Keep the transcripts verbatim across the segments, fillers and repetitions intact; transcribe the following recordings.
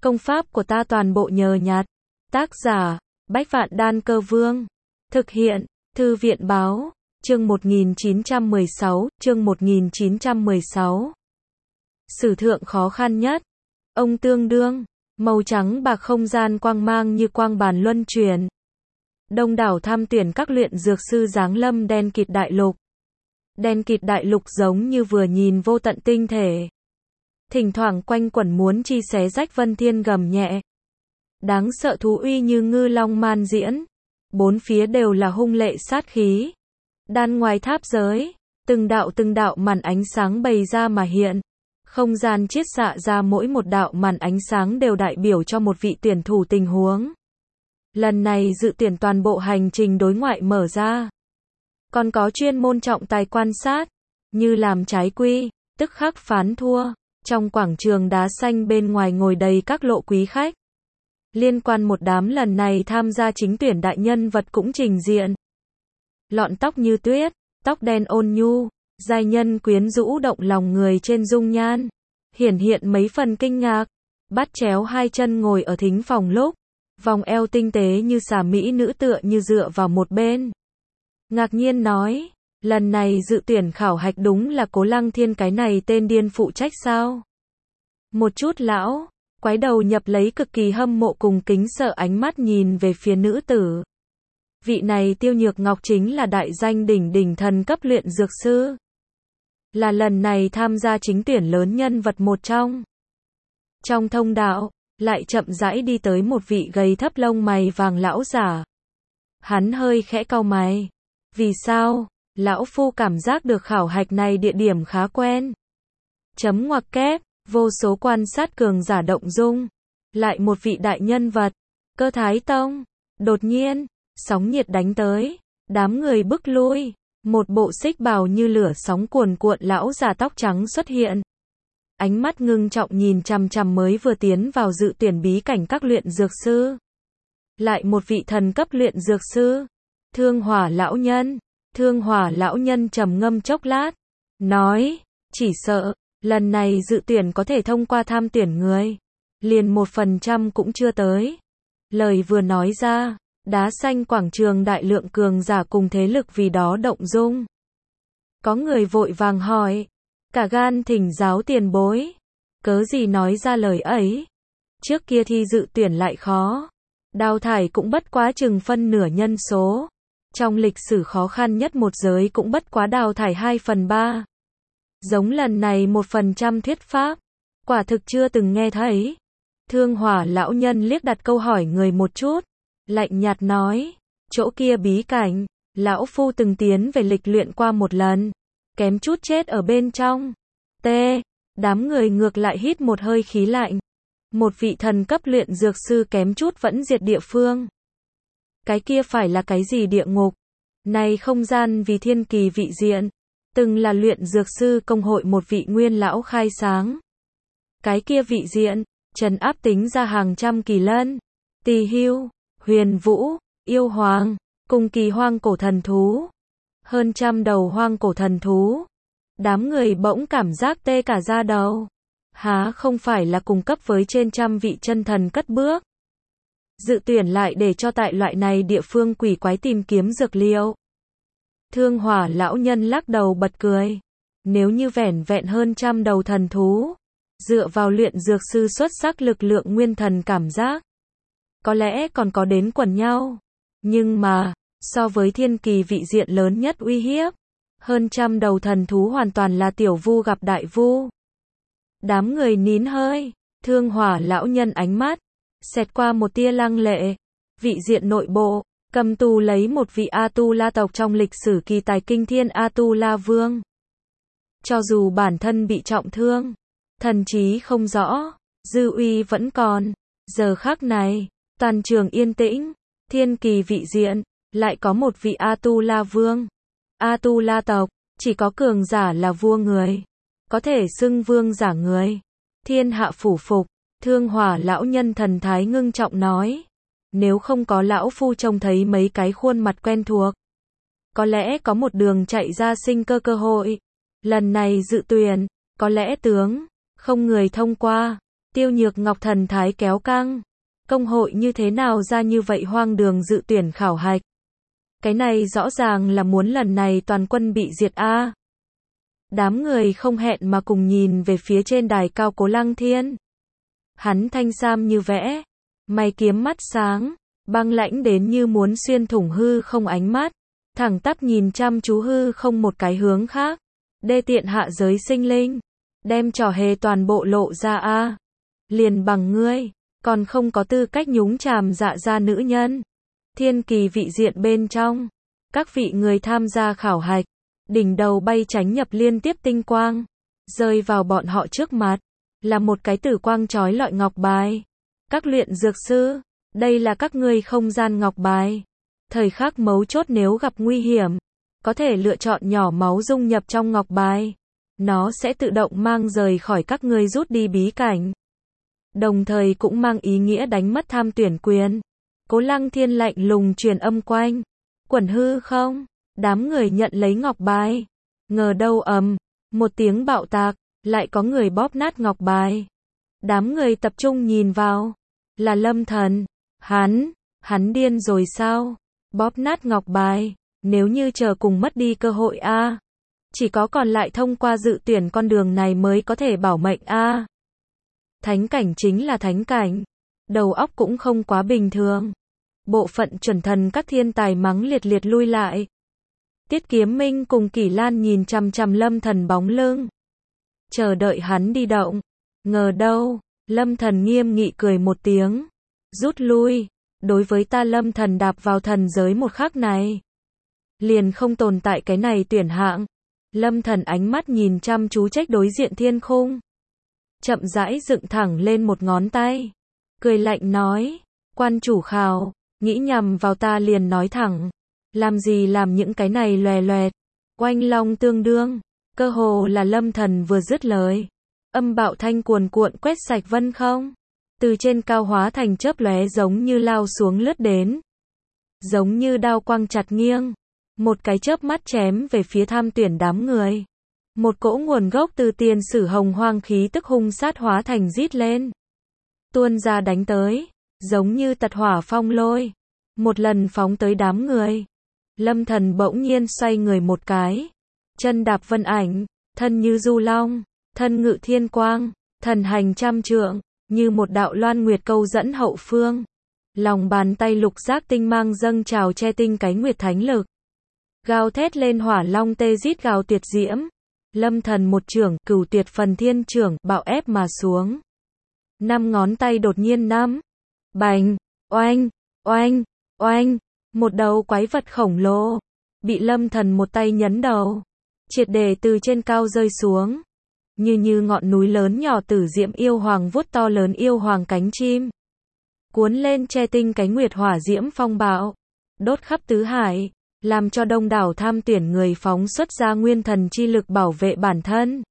Công pháp của ta toàn bộ nhờ nhặt. Tác giả, Bách Vạn Đan Cơ Vương. Thực hiện, Thư viện Báo, chương một nghìn chín trăm mười sáu, chương một nghìn chín trăm mười sáu. Sử thượng khó khăn nhất. Ông tương đương, màu trắng bạc không gian quang mang như quang bàn luân chuyển. Đông đảo tham tuyển các luyện dược sư giáng lâm đen kịt đại lục. Đen kịt đại lục giống như vừa nhìn vô tận tinh thể. Thỉnh thoảng quanh quẩn muốn chi xé rách vân thiên gầm nhẹ. Đáng sợ thú uy như ngư long man diễn. Bốn phía đều là hung lệ sát khí. Đan ngoài tháp giới, từng đạo từng đạo màn ánh sáng bày ra mà hiện. Không gian chiết xạ ra mỗi một đạo màn ánh sáng đều đại biểu cho một vị tuyển thủ tình huống. Lần này dự tuyển toàn bộ hành trình đối ngoại mở ra. Còn có chuyên môn trọng tài quan sát, như làm trái quy, tức khắc phán thua. Trong quảng trường đá xanh bên ngoài ngồi đầy các lộ quý khách. Liên quan một đám lần này tham gia chính tuyển đại nhân vật cũng trình diện. Lọn tóc như tuyết, tóc đen ôn nhu, giai nhân quyến rũ động lòng người trên dung nhan. Hiển hiện mấy phần kinh ngạc, bắt chéo hai chân ngồi ở thính phòng lúc. Vòng eo tinh tế như xà mỹ nữ tựa như dựa vào một bên. Ngạc nhiên nói, lần này dự tuyển khảo hạch đúng là Cố Lăng Thiên cái này tên điên phụ trách sao? Một chút lão, quái đầu nhập lấy cực kỳ hâm mộ cùng kính sợ ánh mắt nhìn về phía nữ tử. Vị này Tiêu Nhược Ngọc chính là đại danh đỉnh đỉnh thần cấp luyện dược sư. Là lần này tham gia chính tuyển lớn nhân vật một trong. Trong thông đạo, lại chậm rãi đi tới một vị gầy thấp lông mày vàng lão giả. Hắn hơi khẽ cau mày. Vì sao? Lão phu cảm giác được khảo hạch này địa điểm khá quen. Chấm ngoặc kép, vô số quan sát cường giả động dung. Lại một vị đại nhân vật, Cơ Thái Tông. Đột nhiên, sóng nhiệt đánh tới, đám người bức lui. Một bộ xích bào như lửa sóng cuồn cuộn lão già tóc trắng xuất hiện. Ánh mắt ngưng trọng nhìn chằm chằm mới vừa tiến vào dự tuyển bí cảnh các luyện dược sư. Lại một vị thần cấp luyện dược sư, Thương Hỏa lão nhân. Thương Hỏa lão nhân trầm ngâm chốc lát, nói, chỉ sợ, lần này dự tuyển có thể thông qua tham tuyển người, liền một phần trăm cũng chưa tới. Lời vừa nói ra, đá xanh quảng trường đại lượng cường giả cùng thế lực vì đó động dung. Có người vội vàng hỏi, cả gan thỉnh giáo tiền bối, cớ gì nói ra lời ấy? Trước kia thi dự tuyển lại khó, đào thải cũng bất quá chừng phân nửa nhân số. Trong lịch sử khó khăn nhất một giới cũng bất quá đào thải hai phần ba. Giống lần này một phần trăm thuyết pháp, quả thực chưa từng nghe thấy. Thương Hỏa lão nhân liếc đặt câu hỏi người một chút, lạnh nhạt nói, chỗ kia bí cảnh, lão phu từng tiến về lịch luyện qua một lần, kém chút chết ở bên trong. T. Đám người ngược lại hít một hơi khí lạnh. Một vị thần cấp luyện dược sư kém chút vẫn diệt địa phương. Cái kia phải là cái gì địa ngục? Này không gian vì thiên kỳ vị diện, từng là luyện dược sư công hội một vị nguyên lão khai sáng. Cái kia vị diện, trấn áp tính ra hàng trăm kỳ lân, tỳ hưu, huyền vũ, yêu hoàng, cùng kỳ hoang cổ thần thú. Hơn trăm đầu hoang cổ thần thú. Đám người bỗng cảm giác tê cả da đầu. Há không phải là cùng cấp với trên trăm vị chân thần cất bước. Dự tuyển lại để cho tại loại này địa phương quỷ quái tìm kiếm dược liệu. Thương Hỏa lão nhân lắc đầu bật cười. Nếu như vẻn vẹn hơn trăm đầu thần thú, dựa vào luyện dược sư xuất sắc lực lượng nguyên thần cảm giác, có lẽ còn có đến quần nhau. Nhưng mà, so với thiên kỳ vị diện lớn nhất uy hiếp, hơn trăm đầu thần thú hoàn toàn là tiểu vu gặp đại vu. Đám người nín hơi, Thương Hỏa lão nhân ánh mắt xẹt qua một tia lăng lệ. Vị diện nội bộ, cầm tù lấy một vị A-tu-la tộc trong lịch sử kỳ tài kinh thiên A-tu-la vương. Cho dù bản thân bị trọng thương, thần trí không rõ, dư uy vẫn còn. Giờ khắc này, toàn trường yên tĩnh, thiên kỳ vị diện, lại có một vị A-tu-la vương. A-tu-la tộc, chỉ có cường giả là vua người, có thể xưng vương giả người. Thiên hạ phủ phục. Thương Hỏa lão nhân thần thái ngưng trọng nói, nếu không có lão phu trông thấy mấy cái khuôn mặt quen thuộc, có lẽ có một đường chạy ra sinh cơ cơ hội. Lần này dự tuyển, có lẽ tướng, không người thông qua. Tiêu Nhược Ngọc thần thái kéo căng. Công hội như thế nào ra như vậy hoang đường dự tuyển khảo hạch? Cái này rõ ràng là muốn lần này toàn quân bị diệt a. Đám người không hẹn mà cùng nhìn về phía trên đài cao Cố Lăng Thiên. Hắn thanh sam như vẽ, mày kiếm mắt sáng, băng lãnh đến như muốn xuyên thủng hư không ánh mắt, thẳng tắp nhìn chăm chú hư không một cái hướng khác. Đê tiện hạ giới sinh linh, đem trò hề toàn bộ lộ ra a. Liền bằng ngươi, còn không có tư cách nhúng chàm dạ gia nữ nhân. Thiên kỳ vị diện bên trong, các vị người tham gia khảo hạch, đỉnh đầu bay tránh nhập liên tiếp tinh quang, rơi vào bọn họ trước mặt, là một cái tử quang chói lọi ngọc bài. Các luyện dược sư, đây là các ngươi không gian ngọc bài. Thời khắc mấu chốt nếu gặp nguy hiểm, có thể lựa chọn nhỏ máu dung nhập trong ngọc bài. Nó sẽ tự động mang rời khỏi các ngươi rút đi bí cảnh. Đồng thời cũng mang ý nghĩa đánh mất tham tuyển quyền. Cố Lăng Thiên lạnh lùng truyền âm quanh. Quẩn hư không? Đám người nhận lấy ngọc bài. Ngờ đâu ầm, một tiếng bạo tạc, lại có người bóp nát ngọc bài. Đám người tập trung nhìn vào. Là Lâm Thần. Hắn, hắn điên rồi sao? Bóp nát ngọc bài. Nếu như chờ cùng mất đi cơ hội a, chỉ có còn lại thông qua dự tuyển con đường này mới có thể bảo mệnh a. Thánh cảnh chính là thánh cảnh. Đầu óc cũng không quá bình thường. Bộ phận chuẩn thần các thiên tài mắng liệt liệt lui lại. Tiết Kiếm Minh cùng Kỷ Lan nhìn chằm chằm Lâm Thần bóng lưng, chờ đợi hắn đi động. Ngờ đâu, Lâm Thần nghiêm nghị cười một tiếng. Rút lui, đối với ta Lâm Thần đạp vào thần giới một khắc này, liền không tồn tại cái này tuyển hạng. Lâm Thần ánh mắt nhìn chăm chú trách đối diện thiên khung. Chậm rãi dựng thẳng lên một ngón tay. Cười lạnh nói, quan chủ khảo, nghĩ nhằm vào ta liền nói thẳng. Làm gì làm những cái này lòe loẹt. Oanh long tương đương. Cơ hồ là Lâm Thần vừa dứt lời, âm bạo thanh cuồn cuộn quét sạch vân không. Từ trên cao hóa thành chớp lóe giống như lao xuống lướt đến. Giống như đao quang chặt nghiêng. Một cái chớp mắt chém về phía tham tuyển đám người. Một cỗ nguồn gốc từ tiền sử hồng hoang khí tức hung sát hóa thành rít lên. Tuôn ra đánh tới, giống như tật hỏa phong lôi. Một lần phóng tới đám người. Lâm Thần bỗng nhiên xoay người một cái. Chân đạp vân ảnh, thân như du long, thân ngự thiên quang, thần hành trăm trượng, như một đạo loan nguyệt câu dẫn hậu phương. Lòng bàn tay lục giác tinh mang dâng trào che tinh cái nguyệt thánh lực. Gào thét lên hỏa long tê rít gào tuyệt diễm. Lâm Thần một trưởng, cửu tuyệt phần thiên trưởng, bạo ép mà xuống. Năm ngón tay đột nhiên nắm. Bành, oanh, oanh, oanh. Một đầu quái vật khổng lồ, bị Lâm Thần một tay nhấn đầu. Triệt để từ trên cao rơi xuống. Như như ngọn núi lớn nhỏ tử diễm yêu hoàng vuốt to lớn yêu hoàng cánh chim. Cuốn lên che tinh cánh nguyệt hỏa diễm phong bạo. Đốt khắp tứ hải. Làm cho đông đảo tham tuyển người phóng xuất ra nguyên thần chi lực bảo vệ bản thân.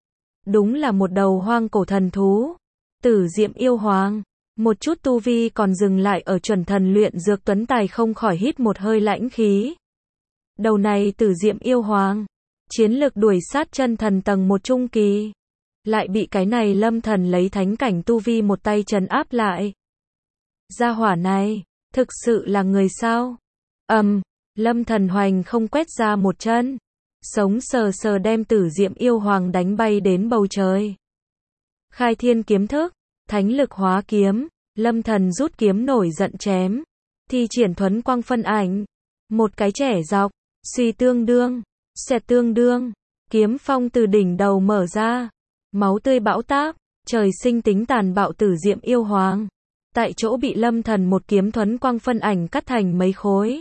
Đúng là một đầu hoang cổ thần thú. Tử diễm yêu hoàng. Một chút tu vi còn dừng lại ở chuẩn thần luyện dược tuấn tài không khỏi hít một hơi lãnh khí. Đầu này tử diễm yêu hoàng. Chiến lực đuổi sát chân thần tầng một trung kỳ. Lại bị cái này Lâm Thần lấy thánh cảnh tu vi một tay trấn áp lại. Gia hỏa này, thực sự là người sao? Ầm. Um, Lâm Thần hoành không quét ra một chân. Sống sờ sờ đem tử diệm yêu hoàng đánh bay đến bầu trời. Khai thiên kiếm thức. Thánh lực hóa kiếm. Lâm Thần rút kiếm nổi giận chém. Thi triển thuấn quang phân ảnh. Một cái trẻ dọc. Suy tương đương. Xẹt tương đương. Kiếm phong từ đỉnh đầu mở ra. Máu tươi bão táp. Trời sinh tính tàn bạo tử diệm yêu hoàng. Tại chỗ bị Lâm Thần một kiếm thuấn quang phân ảnh cắt thành mấy khối.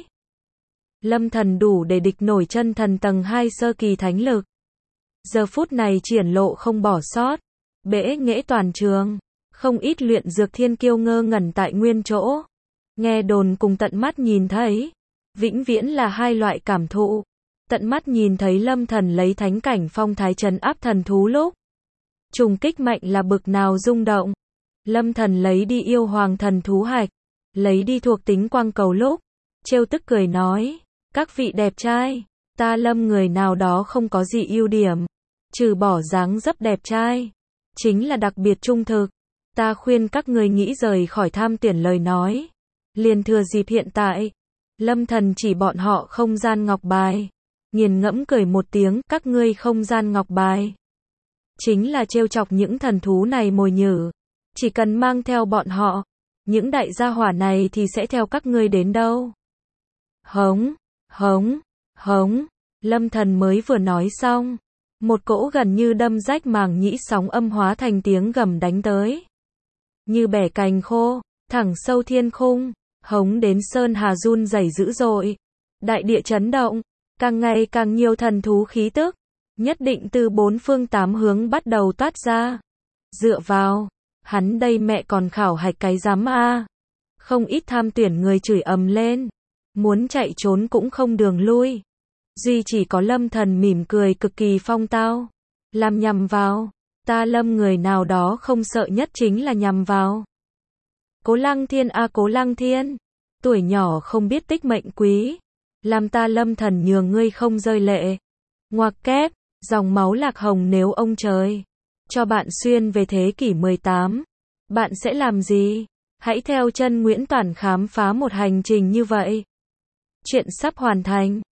Lâm Thần đủ để địch nổi chân thần tầng hai sơ kỳ thánh lực. Giờ phút này triển lộ không bỏ sót. Bẽ nghễ toàn trường. Không ít luyện dược thiên kiêu ngơ ngẩn tại nguyên chỗ. Nghe đồn cùng tận mắt nhìn thấy. Vĩnh viễn là hai loại cảm thụ. Tận mắt nhìn thấy Lâm Thần lấy thánh cảnh phong thái trấn áp thần thú lúc. Trùng kích mạnh là bực nào rung động. Lâm Thần lấy đi yêu hoàng thần thú hạch. Lấy đi thuộc tính quang cầu lúc. Trêu tức cười nói. Các vị đẹp trai, ta Lâm người nào đó không có gì ưu điểm. Trừ bỏ dáng dấp đẹp trai. Chính là đặc biệt trung thực. Ta khuyên các ngươi nghĩ rời khỏi tham tuyển lời nói. Liền thừa dịp hiện tại. Lâm Thần chỉ bọn họ không gian ngọc bài. Nghiền ngẫm cười một tiếng, các ngươi không gian ngọc bài. Chính là trêu chọc những thần thú này mồi nhử. Chỉ cần mang theo bọn họ. Những đại gia hỏa này thì sẽ theo các ngươi đến đâu. Hống, hống, hống. Lâm Thần mới vừa nói xong. Một cỗ gần như đâm rách màng nhĩ sóng âm hóa thành tiếng gầm đánh tới. Như bẻ cành khô, thẳng sâu thiên khung, hống đến sơn hà run rẩy dữ dội. Đại địa chấn động, càng ngày càng nhiều thần thú khí tức, nhất định từ bốn phương tám hướng bắt đầu toát ra. Dựa vào, hắn đây mẹ còn khảo hạch cái giám a. Không ít tham tuyển người chửi ầm lên, muốn chạy trốn cũng không đường lui. Duy chỉ có Lâm Thần mỉm cười cực kỳ phong tao, làm nhằm vào, ta Lâm người nào đó không sợ nhất chính là nhằm vào. Cố Lăng Thiên a Cố Lăng Thiên, tuổi nhỏ không biết tích mệnh quý, làm ta Lâm Thần nhường ngươi không rơi lệ. Ngoặc kép, dòng máu lạc hồng nếu ông trời cho bạn xuyên về thế kỷ mười tám, bạn sẽ làm gì? Hãy theo chân Nguyễn Toản khám phá một hành trình như vậy. Chuyện sắp hoàn thành.